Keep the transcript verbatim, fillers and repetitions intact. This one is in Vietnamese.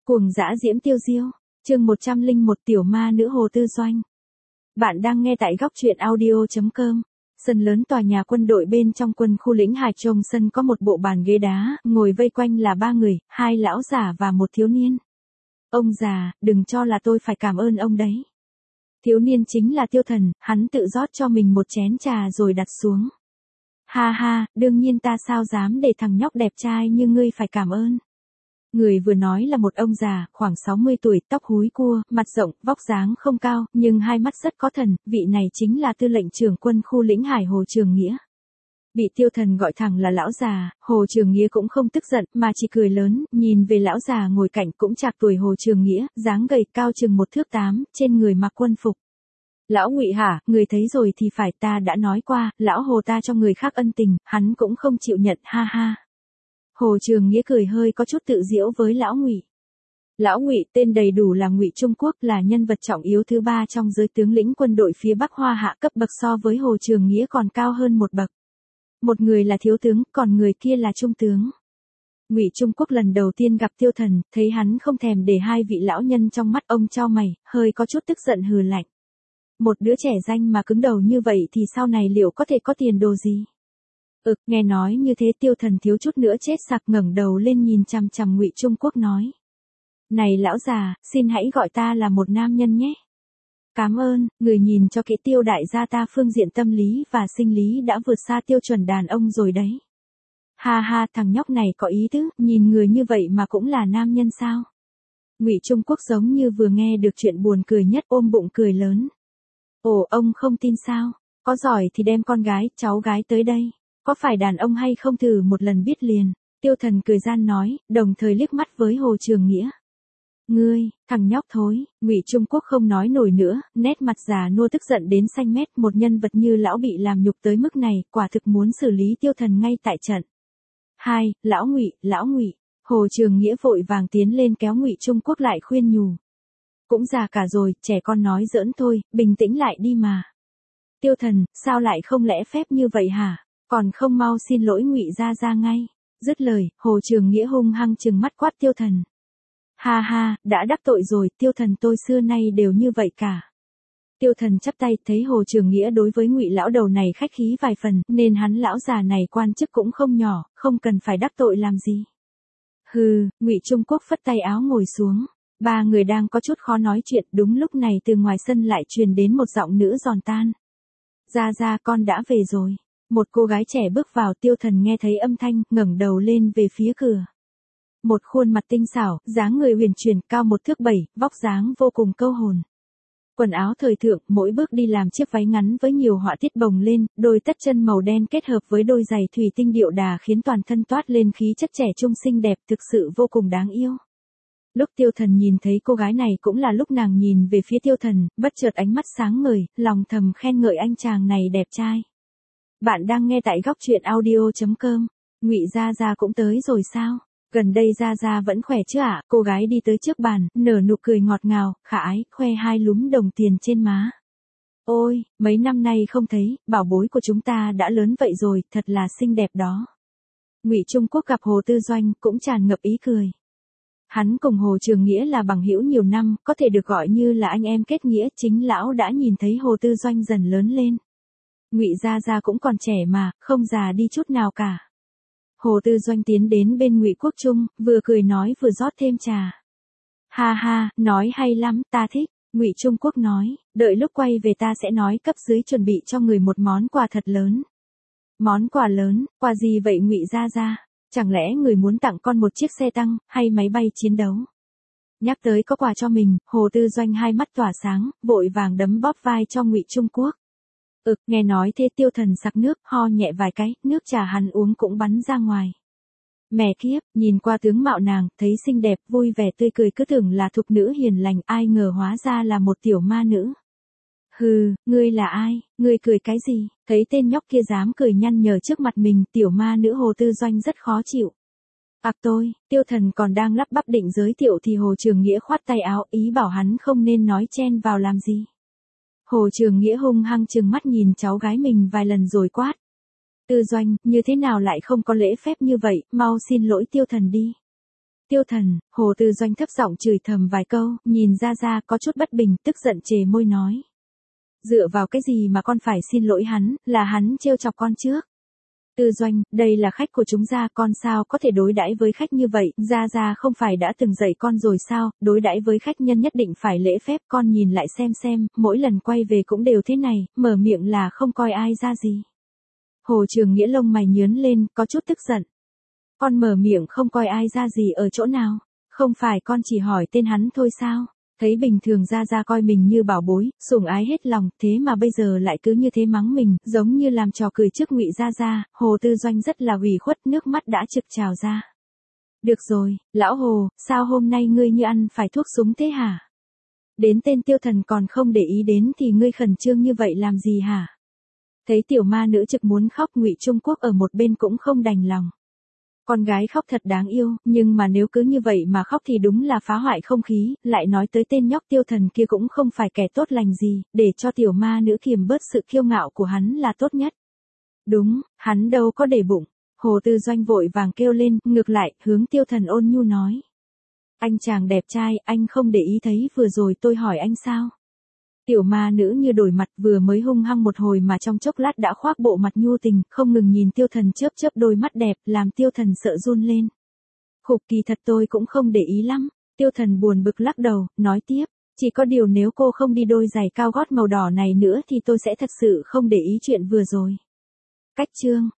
Cuồng dã diễm tiêu diêu, chương một trăm lẻ một tiểu ma nữ Hồ Tư Doanh. Bạn đang nghe tại góc truyện audio chấm com. Sân lớn tòa nhà quân đội bên trong quân khu lĩnh Hải Trông sân có một bộ bàn ghế đá, ngồi vây quanh là ba người, hai lão già và một thiếu niên. Ông già, đừng cho là tôi phải cảm ơn ông đấy. Thiếu niên chính là Tiêu Thần, hắn tự rót cho mình một chén trà rồi đặt xuống. Ha ha, đương nhiên ta sao dám để thằng nhóc đẹp trai như ngươi phải cảm ơn. Người vừa nói là một ông già, khoảng sáu mươi tuổi, tóc húi cua, mặt rộng, vóc dáng không cao, nhưng hai mắt rất có thần, vị này chính là tư lệnh trưởng quân khu lĩnh Hải Hồ Trường Nghĩa. Bị Tiêu Thần gọi thẳng là lão già, Hồ Trường Nghĩa cũng không tức giận, mà chỉ cười lớn, nhìn về lão già ngồi cạnh cũng trạc tuổi Hồ Trường Nghĩa, dáng gầy cao chừng một thước tám, trên người mặc quân phục. Lão Ngụy hả, người thấy rồi thì phải, ta đã nói qua, lão Hồ ta cho người khác ân tình, hắn cũng không chịu nhận, ha ha. Hồ Trường Nghĩa cười hơi có chút tự giễu với lão Ngụy. Lão Ngụy tên đầy đủ là Ngụy Trung Quốc, là nhân vật trọng yếu thứ ba trong giới tướng lĩnh quân đội phía Bắc Hoa Hạ, cấp bậc so với Hồ Trường Nghĩa còn cao hơn một bậc. Một người là thiếu tướng, còn người kia là trung tướng. Ngụy Trung Quốc lần đầu tiên gặp Tiêu Thần, thấy hắn không thèm để hai vị lão nhân trong mắt, ông chau mày, hơi có chút tức giận hừ lạnh. Một đứa trẻ danh mà cứng đầu như vậy thì sau này liệu có thể có tiền đồ gì? Ừ, nghe nói như thế Tiêu Thần thiếu chút nữa chết sặc, ngẩng đầu lên nhìn chằm chằm Ngụy Trung Quốc nói. Này lão già, xin hãy gọi ta là một nam nhân nhé. Cảm ơn, người nhìn cho kỹ Tiêu đại gia ta phương diện tâm lý và sinh lý đã vượt xa tiêu chuẩn đàn ông rồi đấy. Ha ha, thằng nhóc này có ý tứ, nhìn người như vậy mà cũng là nam nhân sao? Ngụy Trung Quốc giống như vừa nghe được chuyện buồn cười nhất, ôm bụng cười lớn. Ồ, ông không tin sao? Có giỏi thì đem con gái, cháu gái tới đây. Có phải đàn ông hay không thử một lần biết liền. Tiêu Thần cười gian nói, đồng thời liếc mắt với Hồ Trường Nghĩa. Ngươi, thằng nhóc thối. Ngụy Trung Quốc không nói nổi nữa, nét mặt già nua tức giận đến xanh mét, một nhân vật như lão bị làm nhục tới mức này, quả thực muốn xử lý Tiêu Thần ngay tại trận. Hai, lão Ngụy, lão Ngụy. Hồ Trường Nghĩa vội vàng tiến lên kéo Ngụy Trung Quốc lại khuyên nhủ. Cũng già cả rồi, trẻ con nói giỡn thôi, bình tĩnh lại đi mà. Tiêu Thần, sao lại không lẽ phép như vậy hả? Còn không mau xin lỗi Ngụy gia gia ngay. Dứt lời, Hồ Trường Nghĩa hung hăng trừng mắt quát Tiêu Thần. Ha ha, đã đắc tội rồi, Tiêu Thần tôi xưa nay đều như vậy cả. Tiêu Thần chắp tay, thấy Hồ Trường Nghĩa đối với Ngụy lão đầu này khách khí vài phần, nên hắn lão già này quan chức cũng không nhỏ, không cần phải đắc tội làm gì. Hừ, Ngụy Trung Quốc phất tay áo ngồi xuống. Ba người đang có chút khó nói chuyện, đúng lúc này từ ngoài sân lại truyền đến một giọng nữ giòn tan. Gia gia, con đã về rồi. Một cô gái trẻ bước vào, Tiêu Thần nghe thấy âm thanh, ngẩng đầu lên về phía cửa. Một khuôn mặt tinh xảo, dáng người huyền chuyển, cao một thước bảy, vóc dáng vô cùng câu hồn. Quần áo thời thượng, mỗi bước đi làm chiếc váy ngắn với nhiều họa tiết bồng lên, đôi tất chân màu đen kết hợp với đôi giày thủy tinh điệu đà khiến toàn thân toát lên khí chất trẻ trung xinh đẹp, thực sự vô cùng đáng yêu. Lúc Tiêu Thần nhìn thấy cô gái này cũng là lúc nàng nhìn về phía Tiêu Thần, bất chợt ánh mắt sáng ngời, lòng thầm khen ngợi anh chàng này đẹp trai. Bạn đang nghe tại góc truyện audio chấm com. Ngụy gia gia cũng tới rồi sao? Gần đây gia gia vẫn khỏe chứ ạ? Cô gái đi tới trước bàn, nở nụ cười ngọt ngào, khả ái, khoe hai lúm đồng tiền trên má. Ôi, mấy năm nay không thấy, bảo bối của chúng ta đã lớn vậy rồi, thật là xinh đẹp đó. Ngụy Trung Quốc gặp Hồ Tư Doanh cũng tràn ngập ý cười. Hắn cùng Hồ Trường Nghĩa là bằng hữu nhiều năm, có thể được gọi như là anh em kết nghĩa, chính lão đã nhìn thấy Hồ Tư Doanh dần lớn lên. Ngụy gia gia cũng còn trẻ mà, không già đi chút nào cả. Hồ Tư Doanh tiến đến bên Ngụy Quốc Trung, vừa cười nói vừa rót thêm trà. Ha ha, nói hay lắm, ta thích. Ngụy Trung Quốc nói, đợi lúc quay về ta sẽ nói cấp dưới chuẩn bị cho người một món quà thật lớn. Món quà lớn, quà gì vậy Ngụy gia gia? Chẳng lẽ người muốn tặng con một chiếc xe tăng, hay máy bay chiến đấu? Nhắc tới có quà cho mình, Hồ Tư Doanh hai mắt tỏa sáng, vội vàng đấm bóp vai cho Ngụy Trung Quốc. Ừ, nghe nói thế Tiêu Thần sặc nước, ho nhẹ vài cái, nước trà hắn uống cũng bắn ra ngoài. Mẹ kiếp, nhìn qua tướng mạo nàng, thấy xinh đẹp, vui vẻ tươi cười cứ tưởng là thục nữ hiền lành, ai ngờ hóa ra là một tiểu ma nữ. Hừ, ngươi là ai, ngươi cười cái gì? Thấy tên nhóc kia dám cười nhăn nhở trước mặt mình, tiểu ma nữ Hồ Tư Doanh rất khó chịu. Ặc tôi, Tiêu Thần còn đang lắp bắp định giới thiệu thì Hồ Trường Nghĩa khoát tay áo, ý bảo hắn không nên nói chen vào làm gì. Hồ Trường Nghĩa hung hăng trừng mắt nhìn cháu gái mình vài lần rồi quát. Tư Doanh, như thế nào lại không có lễ phép như vậy, mau xin lỗi Tiêu Thần đi. Tiêu Thần, Hồ Tư Doanh thấp giọng chửi thầm vài câu, nhìn Gia Gia có chút bất bình, tức giận chề môi nói. Dựa vào cái gì mà con phải xin lỗi hắn, là hắn trêu chọc con trước. Tư Doanh, đây là khách của chúng ta, con sao có thể đối đãi với khách như vậy, Gia Gia không phải đã từng dạy con rồi sao, đối đãi với khách nhân nhất định phải lễ phép, con nhìn lại xem xem, mỗi lần quay về cũng đều thế này, mở miệng là không coi ai ra gì. Hồ Trường Nghĩa lông mày nhướng lên, có chút tức giận. Con mở miệng không coi ai ra gì ở chỗ nào, không phải con chỉ hỏi tên hắn thôi sao? Thấy bình thường Gia Gia coi mình như bảo bối, sủng ái hết lòng, thế mà bây giờ lại cứ như thế mắng mình, giống như làm trò cười trước Ngụy Gia Gia, Hồ Tư Doanh rất là ủy khuất, nước mắt đã trực trào ra. Được rồi, lão Hồ, sao hôm nay ngươi như ăn phải thuốc súng thế hả? Đến tên Tiêu Thần còn không để ý đến thì ngươi khẩn trương như vậy làm gì hả? Thấy tiểu ma nữ trực muốn khóc, Ngụy Trung Quốc ở một bên cũng không đành lòng. Con gái khóc thật đáng yêu, nhưng mà nếu cứ như vậy mà khóc thì đúng là phá hoại không khí, lại nói tới tên nhóc Tiêu Thần kia cũng không phải kẻ tốt lành gì, để cho tiểu ma nữ kiềm bớt sự kiêu ngạo của hắn là tốt nhất. Đúng, hắn đâu có để bụng. Hồ Tư Doanh vội vàng kêu lên, ngược lại, hướng Tiêu Thần ôn nhu nói. Anh chàng đẹp trai, anh không để ý thấy vừa rồi tôi hỏi anh sao? Tiểu ma nữ như đổi mặt, vừa mới hung hăng một hồi mà trong chốc lát đã khoác bộ mặt nhu tình, không ngừng nhìn Tiêu Thần chớp chớp đôi mắt đẹp, làm Tiêu Thần sợ run lên. Khục, kỳ thật tôi cũng không để ý lắm. Tiêu Thần buồn bực lắc đầu, nói tiếp, chỉ có điều nếu cô không đi đôi giày cao gót màu đỏ này nữa thì tôi sẽ thật sự không để ý chuyện vừa rồi. Cách chương